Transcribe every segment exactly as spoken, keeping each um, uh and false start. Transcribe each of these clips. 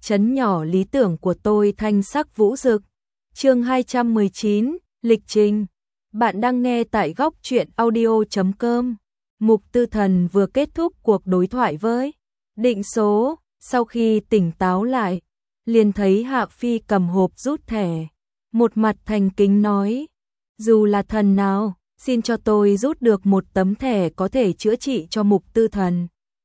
trấn nhỏ lý tưởng của tôi thanh sắc vũ rực. Chương hai trăm mười chín, lịch trình. Bạn đang nghe tại góc truyện audio chấm com. Mục Tư Thần vừa kết thúc cuộc đối thoại với Định Số, sau khi tỉnh táo lại, liền thấy Hạ Phi cầm hộp rút thẻ, một mặt thành kính nói: "Dù là thần nào, xin cho tôi rút được một tấm thẻ có thể chữa trị cho Mục Tư Thần.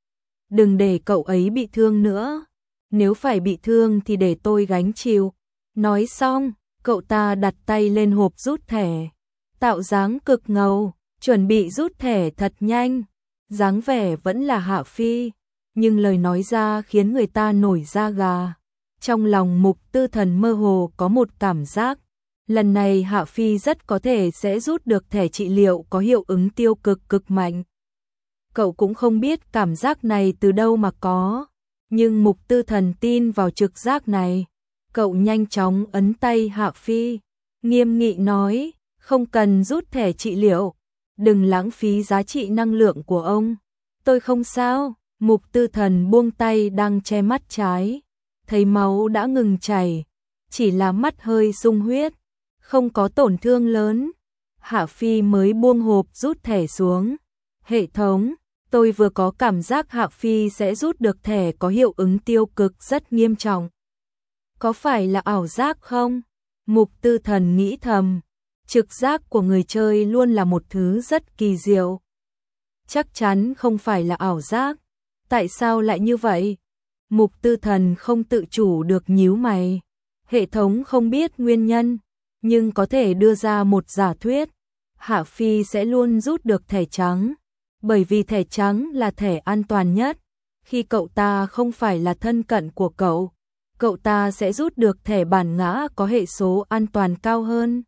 Đừng để cậu ấy bị thương nữa, nếu phải bị thương thì để tôi gánh chịu." Nói xong, cậu ta đặt tay lên hộp rút thẻ, tạo dáng cực ngầu, chuẩn bị rút thẻ thật nhanh. Dáng vẻ vẫn là Hạ Phi, nhưng lời nói ra khiến người ta nổi da gà. Trong lòng Mục Tư Thần mơ hồ có một cảm giác, lần này Hạ Phi rất có thể sẽ rút được thẻ trị liệu có hiệu ứng tiêu cực cực mạnh. Cậu cũng không biết cảm giác này từ đâu mà có, nhưng Mục Tư Thần tin vào trực giác này. Cậu nhanh chóng ấn tay Hạ Phi, nghiêm nghị nói: "Không cần rút thẻ trị liệu, đừng lãng phí giá trị năng lượng của ông. Tôi không sao." Mục Tư Thần buông tay đang che mắt trái, thấy máu đã ngừng chảy, chỉ là mắt hơi sung huyết, không có tổn thương lớn. Hạ Phi mới buông hộp rút thẻ xuống. "Hệ thống, tôi vừa có cảm giác Hạ Phi sẽ rút được thẻ có hiệu ứng tiêu cực rất nghiêm trọng. Có phải là ảo giác không?" Mục Tư Thần nghĩ thầm, trực giác của người chơi luôn là một thứ rất kỳ diệu. Chắc chắn không phải là ảo giác, tại sao lại như vậy? Mục Tư Thần không tự chủ được nhíu mày. Hệ thống không biết nguyên nhân, nhưng có thể đưa ra một giả thuyết: Hạ Phi sẽ luôn rút được thẻ trắng, bởi vì thẻ trắng là thẻ an toàn nhất. Khi cậu ta không phải là thân cận của cậu, cậu ta sẽ rút được thẻ bản ngã có hệ số an toàn cao hơn.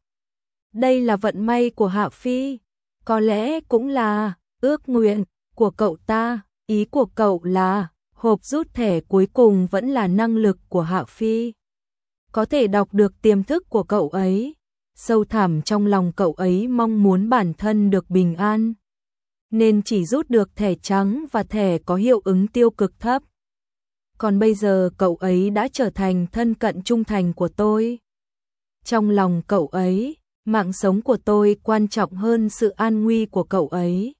Đây là vận may của Hạ Phi, có lẽ cũng là ước nguyện của cậu ta. Ý của cậu là hộp rút thẻ cuối cùng vẫn là năng lực của Hạ Phi, có thể đọc được tiềm thức của cậu ấy. Sâu thẳm trong lòng cậu ấy mong muốn bản thân được bình an, nên chỉ rút được thẻ trắng và thẻ có hiệu ứng tiêu cực thấp. Còn bây giờ cậu ấy đã trở thành thân cận trung thành của tôi. Trong lòng cậu ấy, mạng sống của tôi quan trọng hơn sự an nguy của cậu ấy.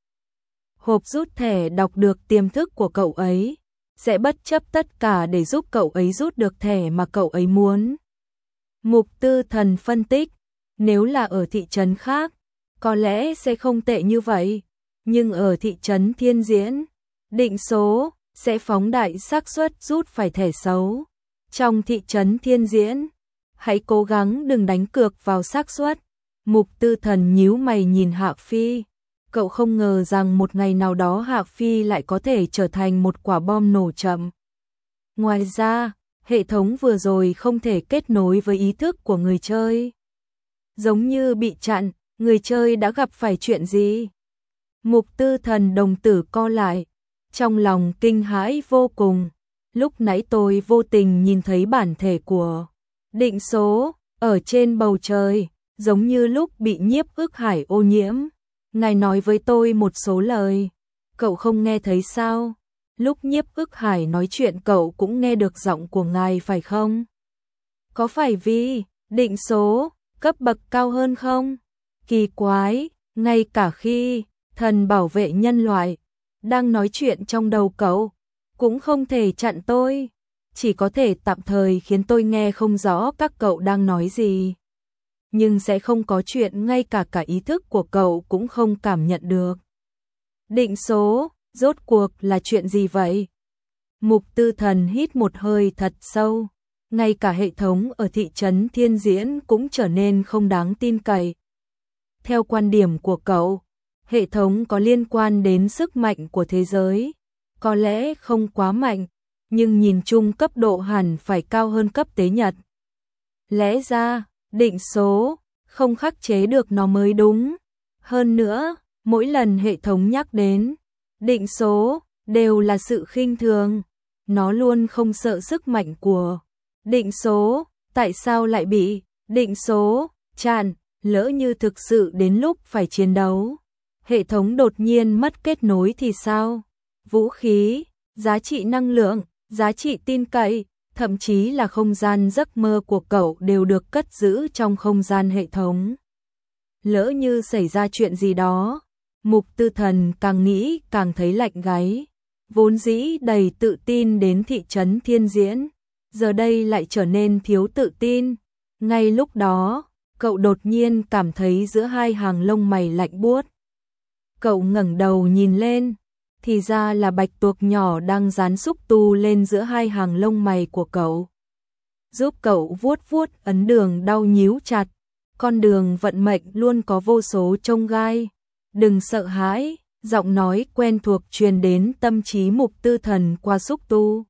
Hộp rút thẻ đọc được tiềm thức của cậu ấy, sẽ bất chấp tất cả để giúp cậu ấy rút được thẻ mà cậu ấy muốn." Mục Tư Thần phân tích, nếu là ở thị trấn khác, có lẽ sẽ không tệ như vậy, nhưng ở thị trấn Thiên Diễn, Định Số sẽ phóng đại xác suất rút phải thẻ xấu. Trong thị trấn Thiên Diễn, hãy cố gắng đừng đánh cược vào xác suất. Mục Tư Thần nhíu mày nhìn Hạ Phi. Cậu không ngờ rằng một ngày nào đó Hạ Phi lại có thể trở thành một quả bom nổ chậm. Ngoài ra, hệ thống vừa rồi không thể kết nối với ý thức của người chơi. Giống như bị chặn, người chơi đã gặp phải chuyện gì? Mục Tư Thần đồng tử co lại, trong lòng kinh hãi vô cùng. Lúc nãy tôi vô tình nhìn thấy bản thể của Định Số ở trên bầu trời, giống như lúc bị Nhiếp Ức Hải ô nhiễm. Ngài nói với tôi một số lời, cậu không nghe thấy sao? Lúc Nhiếp Ức Hải nói chuyện cậu cũng nghe được giọng của ngài phải không? Có phải vì Định Số cấp bậc cao hơn không? Kỳ quái, ngay cả khi thần bảo vệ nhân loại đang nói chuyện trong đầu cậu, cũng không thể chặn tôi, chỉ có thể tạm thời khiến tôi nghe không rõ các cậu đang nói gì. Nhưng sẽ không có chuyện ngay cả cả ý thức của cậu cũng không cảm nhận được. Định Số, rốt cuộc là chuyện gì vậy?" Mục Tư Thần hít một hơi thật sâu. Ngay cả hệ thống ở thị trấn Thiên Diễn cũng trở nên không đáng tin cậy. Theo quan điểm của cậu, hệ thống có liên quan đến sức mạnh của thế giới. Có lẽ không quá mạnh, nhưng nhìn chung cấp độ hẳn phải cao hơn cấp tế nhật. Lẽ ra, Định Số không khắc chế được nó mới đúng. Hơn nữa, mỗi lần hệ thống nhắc đến Định Số đều là sự khinh thường. Nó luôn không sợ sức mạnh của Định Số. Tại sao lại bị Định Số chặn? Lỡ như thực sự đến lúc phải chiến đấu, hệ thống đột nhiên mất kết nối thì sao? Vũ khí, giá trị năng lượng, giá trị tin cậy, thậm chí là không gian giấc mơ của cậu đều được cất giữ trong không gian hệ thống. Lỡ như xảy ra chuyện gì đó, Mục Tư Thần càng nghĩ càng thấy lạnh gáy, vốn dĩ đầy tự tin đến thị trấn Thiên Diễn, giờ đây lại trở nên thiếu tự tin. Ngay lúc đó, cậu đột nhiên cảm thấy giữa hai hàng lông mày lạnh buốt. Cậu ngẩng đầu nhìn lên, thì ra là bạch tuộc nhỏ đang dán xúc tu lên giữa hai hàng lông mày của cậu. Giúp cậu vuốt vuốt ấn đường đau nhíu chặt, con đường vận mệnh luôn có vô số chông gai. Đừng sợ hãi, giọng nói quen thuộc truyền đến tâm trí Mục Tư Thần qua xúc tu.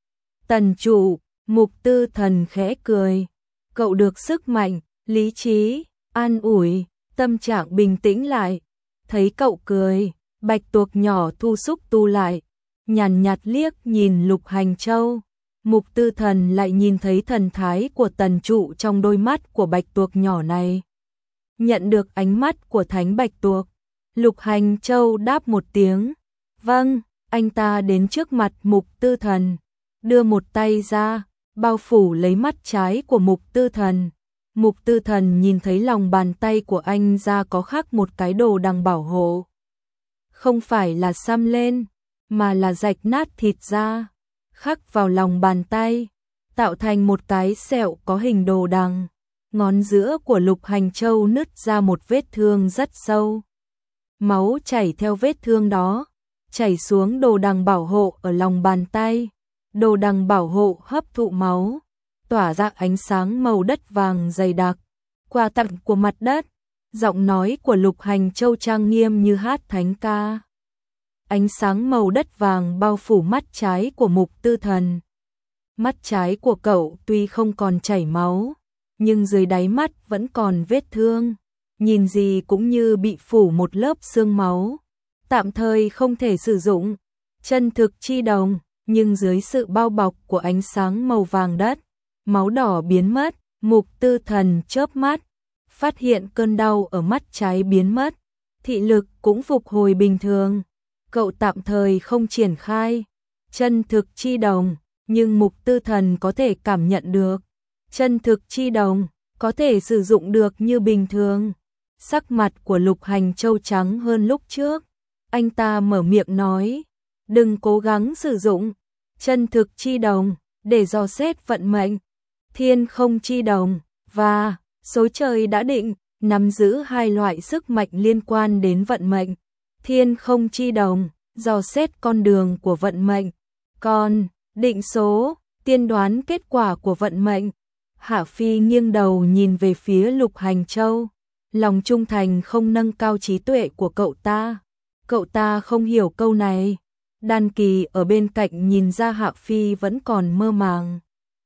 Tần chủ, Mục Tư Thần khẽ cười. Cậu được sức mạnh, lý trí, an ủi, tâm trạng bình tĩnh lại. Thấy cậu cười, bạch tuộc nhỏ thu xúc tu lại, nhàn nhạt liếc nhìn Lục Hành Châu. Mục Tư Thần lại nhìn thấy thần thái của tần trụ trong đôi mắt của bạch tuộc nhỏ này. Nhận được ánh mắt của thánh bạch tuộc, Lục Hành Châu đáp một tiếng. Vâng, anh ta đến trước mặt Mục Tư Thần, đưa một tay ra, bao phủ lấy mắt trái của Mục Tư Thần. Mục Tư Thần nhìn thấy lòng bàn tay của anh ra có khắc một cái đồ đằng bảo hộ. Không phải là xăm lên, mà là rạch nát thịt ra, khắc vào lòng bàn tay, tạo thành một cái sẹo có hình đồ đằng. Ngón giữa của Lục Hành Châu nứt ra một vết thương rất sâu. Máu chảy theo vết thương đó, chảy xuống đồ đằng bảo hộ ở lòng bàn tay. Đồ đằng bảo hộ hấp thụ máu, tỏa ra ánh sáng màu đất vàng dày đặc. Quà tặng của mặt đất, giọng nói của Lục Hành Châu trang nghiêm như hát thánh ca. Ánh sáng màu đất vàng bao phủ mắt trái của Mục Tư Thần. Mắt trái của cậu tuy không còn chảy máu, nhưng dưới đáy mắt vẫn còn vết thương, nhìn gì cũng như bị phủ một lớp xương máu. Tạm thời không thể sử dụng chân thực chi đồng, nhưng dưới sự bao bọc của ánh sáng màu vàng đất, máu đỏ biến mất. Mục Tư Thần chớp mắt, phát hiện cơn đau ở mắt trái biến mất, thị lực cũng phục hồi bình thường. Cậu tạm thời không triển khai chân thực chi đồng, nhưng Mục Tư Thần có thể cảm nhận được. Chân thực chi đồng có thể sử dụng được như bình thường. Sắc mặt của Lục Hành Châu trắng hơn lúc trước. Anh ta mở miệng nói, đừng cố gắng sử dụng chân thực chi đồng để dò xét vận mệnh. Thiên không chi đồng và số trời đã định nắm giữ hai loại sức mạnh liên quan đến vận mệnh. Thiên không chi đồng dò xét con đường của vận mệnh, còn định số tiên đoán kết quả của vận mệnh. Hạ Phi nghiêng đầu nhìn về phía Lục Hành Châu, lòng trung thành không nâng cao trí tuệ của cậu ta. Cậu ta không hiểu câu này. Đan Kỳ ở bên cạnh nhìn ra Hạ Phi vẫn còn mơ màng,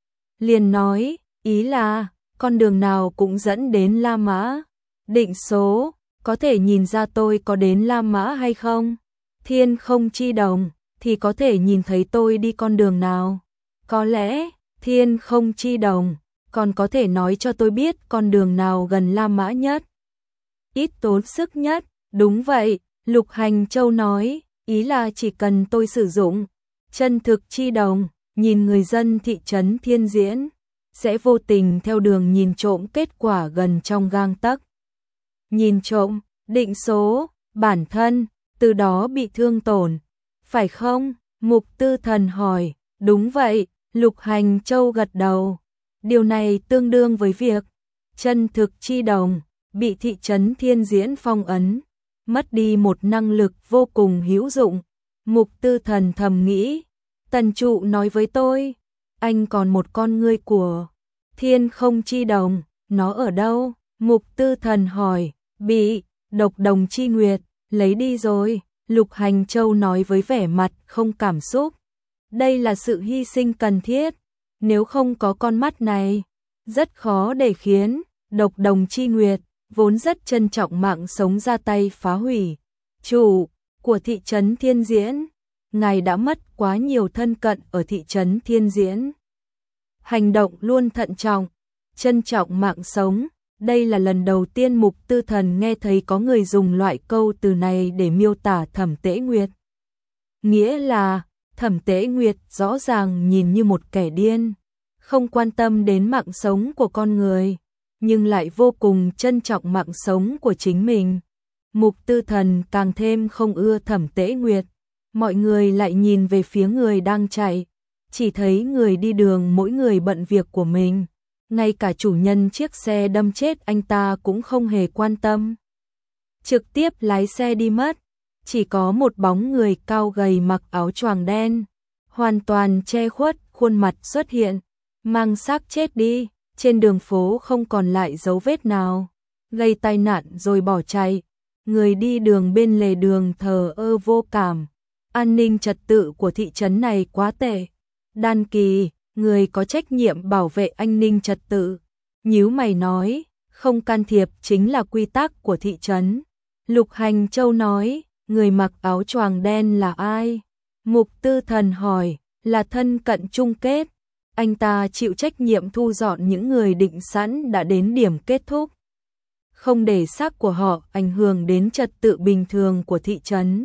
liền nói, ý là con đường nào cũng dẫn đến La Mã. Định số, có thể nhìn ra tôi có đến La Mã hay không? Thiên không chi đồng, thì có thể nhìn thấy tôi đi con đường nào? Có lẽ, thiên không chi đồng, còn có thể nói cho tôi biết con đường nào gần La Mã nhất, ít tốn sức nhất. Đúng vậy, Lục Hành Châu nói, ý là chỉ cần tôi sử dụng chân thực chi đồng, nhìn người dân thị trấn Thiên Diễn, sẽ vô tình theo đường nhìn trộm kết quả gần trong gang tấc. Nhìn trộm, định số, bản thân, từ đó bị thương tổn, phải không? Mục Tư Thần hỏi. Đúng vậy, Lục Hành Châu gật đầu. Điều này tương đương với việc chân thực chi đồng bị thị trấn Thiên Diễn phong ấn, mất đi một năng lực vô cùng hữu dụng. Mục Tư Thần thầm nghĩ, Tần trụ nói với tôi, anh còn một con ngươi của thiên không chi đồng, nó ở đâu? Mục Tư Thần hỏi. Bị độc đồng chi nguyệt lấy đi rồi, Lục Hành Châu nói với vẻ mặt không cảm xúc. Đây là sự hy sinh cần thiết, nếu không có con mắt này, rất khó để khiến độc đồng chi nguyệt, vốn rất trân trọng mạng sống ra tay phá hủy. Chủ của thị trấn Thiên Diễn, ngài đã mất quá nhiều thân cận ở thị trấn Thiên Diễn. Hành động luôn thận trọng, trân trọng mạng sống. Đây là lần đầu tiên Mục Tư Thần nghe thấy có người dùng loại câu từ này để miêu tả Thẩm Tế Nguyệt. Nghĩa là, Thẩm Tế Nguyệt rõ ràng nhìn như một kẻ điên, không quan tâm đến mạng sống của con người, nhưng lại vô cùng trân trọng mạng sống của chính mình. Mục Tư Thần càng thêm không ưa Thẩm Tế Nguyệt. Mọi người lại nhìn về phía người đang chạy, chỉ thấy người đi đường mỗi người bận việc của mình, ngay cả chủ nhân chiếc xe đâm chết anh ta cũng không hề quan tâm, trực tiếp lái xe đi mất. Chỉ có một bóng người cao gầy mặc áo choàng đen, hoàn toàn che khuất khuôn mặt xuất hiện, mang xác chết đi, trên đường phố không còn lại dấu vết nào, gây tai nạn rồi bỏ chạy. Người đi đường bên lề đường thờ ơ vô cảm. An ninh trật tự của thị trấn này quá tệ. Đan Kỳ, người có trách nhiệm bảo vệ an ninh trật tự, nhíu mày nói, không can thiệp chính là quy tắc của thị trấn. Lục Hành Châu nói, người mặc áo choàng đen là ai? Mục Tư Thần hỏi, là thân cận chung kết. Anh ta chịu trách nhiệm thu dọn những người định sẵn đã đến điểm kết thúc, không để xác của họ ảnh hưởng đến trật tự bình thường của thị trấn.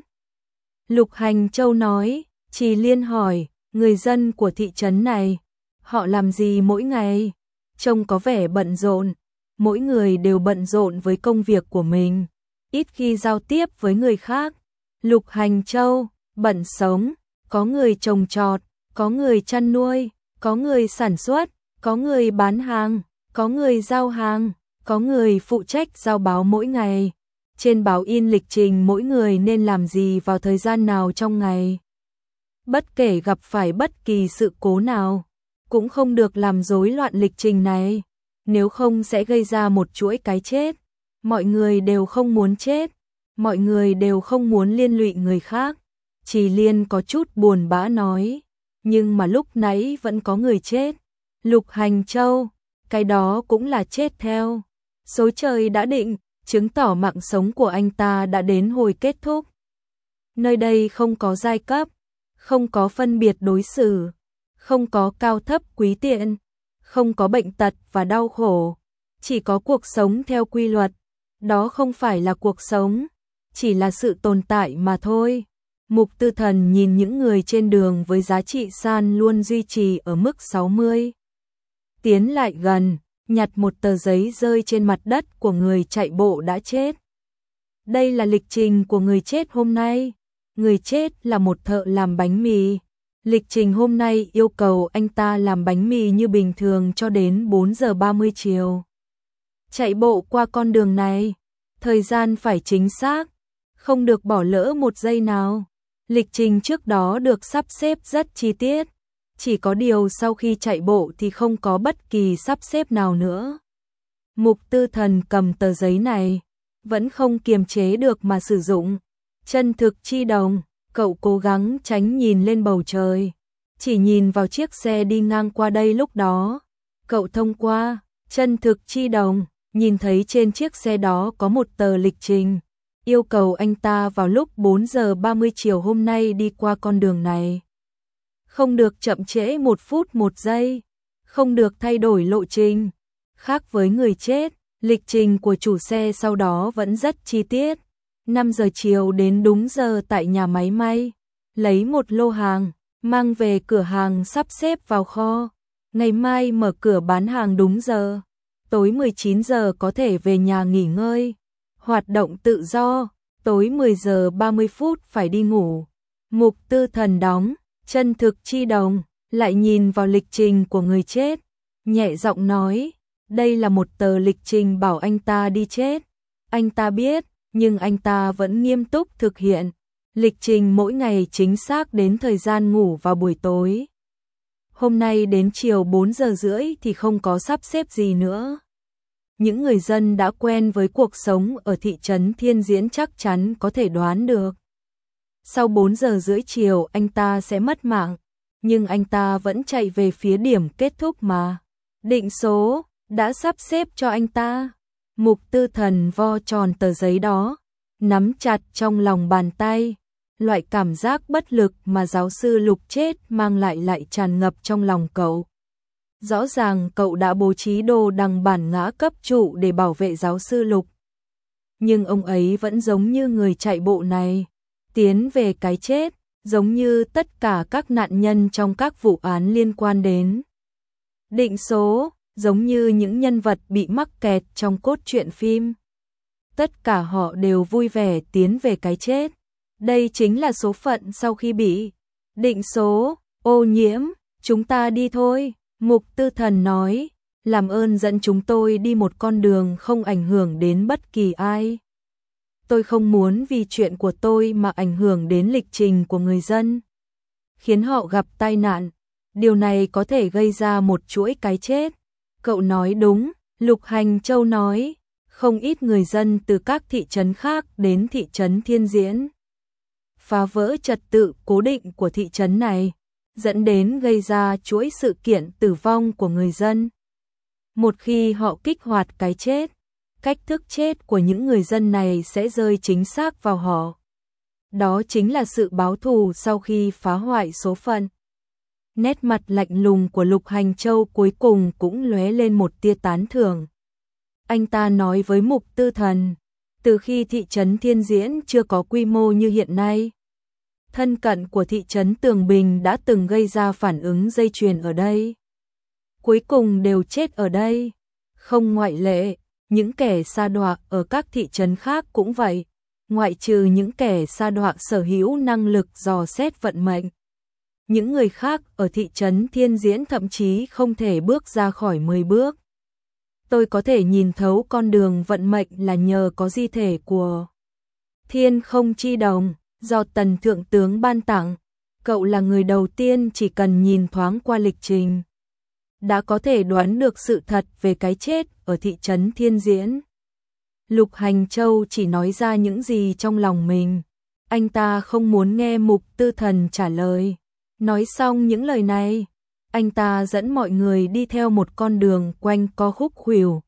Lục Hành Châu nói, Trì Liên hỏi, người dân của thị trấn này, họ làm gì mỗi ngày? Trông có vẻ bận rộn, mỗi người đều bận rộn với công việc của mình, ít khi giao tiếp với người khác. Lục Hành Châu, bận sống, có người trồng trọt, có người chăn nuôi, có người sản xuất, có người bán hàng, có người giao hàng, có người phụ trách giao báo mỗi ngày. Trên báo in lịch trình mỗi người nên làm gì vào thời gian nào trong ngày. Bất kể gặp phải bất kỳ sự cố nào, cũng không được làm rối loạn lịch trình này, nếu không sẽ gây ra một chuỗi cái chết. Mọi người đều không muốn chết, mọi người đều không muốn liên lụy người khác. Trì Liên có chút buồn bã nói, nhưng mà lúc nãy vẫn có người chết. Lục Hành Châu, cái đó cũng là chết theo số trời đã định, chứng tỏ mạng sống của anh ta đã đến hồi kết thúc. Nơi đây không có giai cấp, không có phân biệt đối xử, không có cao thấp quý tiện, không có bệnh tật và đau khổ, chỉ có cuộc sống theo quy luật. Đó không phải là cuộc sống, chỉ là sự tồn tại mà thôi. Mục Tư Thần nhìn những người trên đường với giá trị san luôn duy trì ở mức sáu mươi. Tiến lại gần, nhặt một tờ giấy rơi trên mặt đất của người chạy bộ đã chết. Đây là lịch trình của người chết hôm nay. Người chết là một thợ làm bánh mì. Lịch trình hôm nay yêu cầu anh ta làm bánh mì như bình thường cho đến bốn giờ ba mươi chiều. Chạy bộ qua con đường này, thời gian phải chính xác, không được bỏ lỡ một giây nào. Lịch trình trước đó được sắp xếp rất chi tiết, chỉ có điều sau khi chạy bộ thì không có bất kỳ sắp xếp nào nữa. Mục Tư Thần cầm tờ giấy này, vẫn không kiềm chế được mà sử dụng. Chân thực chi đồng, cậu cố gắng tránh nhìn lên bầu trời, chỉ nhìn vào chiếc xe đi ngang qua đây lúc đó. Cậu thông qua, chân thực chi đồng, nhìn thấy trên chiếc xe đó có một tờ lịch trình, yêu cầu anh ta vào lúc bốn giờ ba mươi chiều hôm nay đi qua con đường này. Không được chậm trễ một phút một giây, không được thay đổi lộ trình. Khác với người chết, lịch trình của chủ xe sau đó vẫn rất chi tiết. năm giờ chiều đến đúng giờ tại nhà máy may, lấy một lô hàng, mang về cửa hàng sắp xếp vào kho. Ngày mai mở cửa bán hàng đúng giờ, tối mười chín giờ có thể về nhà nghỉ ngơi. Hoạt động tự do, tối mười giờ ba mươi phút phải đi ngủ. Mục Tư Thần đóng, chân thực chi đồng, lại nhìn vào lịch trình của người chết, nhẹ giọng nói, đây là một tờ lịch trình bảo anh ta đi chết. Anh ta biết, nhưng anh ta vẫn nghiêm túc thực hiện. Lịch trình mỗi ngày chính xác đến thời gian ngủ vào buổi tối. Hôm nay đến chiều bốn giờ rưỡi thì không có sắp xếp gì nữa. Những người dân đã quen với cuộc sống ở thị trấn Thiên Diễn chắc chắn có thể đoán được. Sau bốn giờ rưỡi chiều anh ta sẽ mất mạng, nhưng anh ta vẫn chạy về phía điểm kết thúc mà. Định số đã sắp xếp cho anh ta. Mục Tư Thần vo tròn tờ giấy đó, nắm chặt trong lòng bàn tay. Loại cảm giác bất lực mà giáo sư Lục chết mang lại lại tràn ngập trong lòng cậu. Rõ ràng cậu đã bố trí đồ đằng bản ngã cấp trụ để bảo vệ giáo sư Lục. Nhưng ông ấy vẫn giống như người chạy bộ này, tiến về cái chết, giống như tất cả các nạn nhân trong các vụ án liên quan đến định số, giống như những nhân vật bị mắc kẹt trong cốt truyện phim. Tất cả họ đều vui vẻ tiến về cái chết. Đây chính là số phận sau khi bị định số, ô nhiễm, chúng ta đi thôi. Mục Tư Thần nói, làm ơn dẫn chúng tôi đi một con đường không ảnh hưởng đến bất kỳ ai. Tôi không muốn vì chuyện của tôi mà ảnh hưởng đến lịch trình của người dân, khiến họ gặp tai nạn. Điều này có thể gây ra một chuỗi cái chết. Cậu nói đúng, Lục Hành Châu nói, không ít người dân từ các thị trấn khác đến thị trấn Thiên Diễn, phá vỡ trật tự cố định của thị trấn này, dẫn đến gây ra chuỗi sự kiện tử vong của người dân. Một khi họ kích hoạt cái chết, cách thức chết của những người dân này sẽ rơi chính xác vào họ. Đó chính là sự báo thù sau khi phá hoại số phận. Nét mặt lạnh lùng của Lục Hành Châu cuối cùng cũng lóe lên một tia tán thưởng. Anh ta nói với Mục Tư Thần, từ khi thị trấn Thiên Diễn chưa có quy mô như hiện nay, thân cận của thị trấn Tường Bình đã từng gây ra phản ứng dây chuyền ở đây. Cuối cùng đều chết ở đây. Không ngoại lệ, những kẻ sa đọa ở các thị trấn khác cũng vậy, ngoại trừ những kẻ sa đọa sở hữu năng lực dò xét vận mệnh. Những người khác ở thị trấn Thiên Diễn thậm chí không thể bước ra khỏi mười bước. Tôi có thể nhìn thấu con đường vận mệnh là nhờ có di thể của Thiên Không Chi Đồng, do Tần Thượng Tướng ban tặng. Cậu là người đầu tiên chỉ cần nhìn thoáng qua lịch trình, đã có thể đoán được sự thật về cái chết ở thị trấn Thiên Diễn. Lục Hành Châu chỉ nói ra những gì trong lòng mình. Anh ta không muốn nghe Mục Tư Thần trả lời. Nói xong những lời này, anh ta dẫn mọi người đi theo một con đường quanh co khúc khuỷu.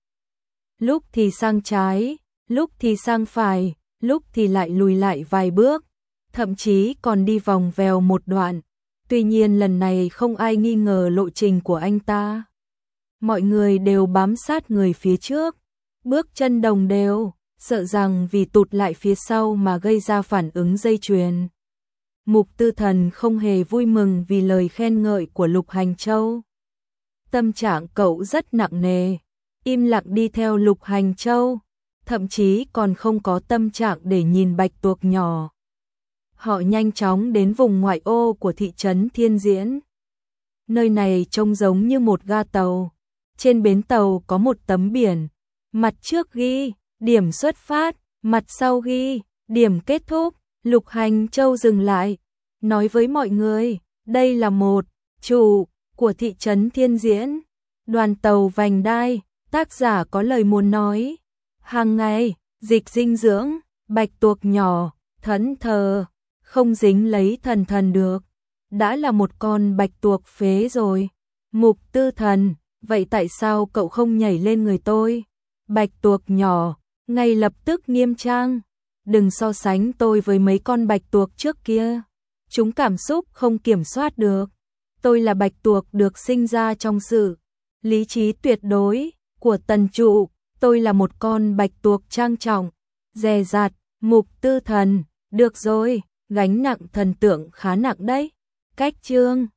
Lúc thì sang trái, lúc thì sang phải, lúc thì lại lùi lại vài bước, thậm chí còn đi vòng vèo một đoạn. Tuy nhiên lần này không ai nghi ngờ lộ trình của anh ta. Mọi người đều bám sát người phía trước, bước chân đồng đều, sợ rằng vì tụt lại phía sau mà gây ra phản ứng dây chuyền. Mục Tư Thần không hề vui mừng vì lời khen ngợi của Lục Hành Châu. Tâm trạng cậu rất nặng nề, im lặng đi theo Lục Hành Châu, thậm chí còn không có tâm trạng để nhìn bạch tuộc nhỏ. Họ nhanh chóng đến vùng ngoại ô của thị trấn Thiên Diễn. Nơi này trông giống như một ga tàu. Trên bến tàu có một tấm biển, mặt trước ghi điểm xuất phát, mặt sau ghi điểm kết thúc. Lục Hành Châu dừng lại, nói với mọi người, đây là một chủ của thị trấn Thiên Diễn, đoàn tàu vành đai. Tác giả có lời muốn nói, hàng ngày dịch dinh dưỡng, bạch tuộc nhỏ thẫn thờ, không dính lấy thần thần được, đã là một con bạch tuộc phế rồi. Mục Tư Thần, vậy tại sao cậu không nhảy lên người tôi? Bạch tuộc nhỏ ngay lập tức nghiêm trang, đừng so sánh tôi với mấy con bạch tuộc trước kia, chúng cảm xúc không kiểm soát được. Tôi là bạch tuộc được sinh ra trong sự lý trí tuyệt đối của Tần Trụ, tôi là một con bạch tuộc trang trọng, dè dặt. Mục Tư Thần, được rồi, gánh nặng thần tượng khá nặng đấy. Cách chương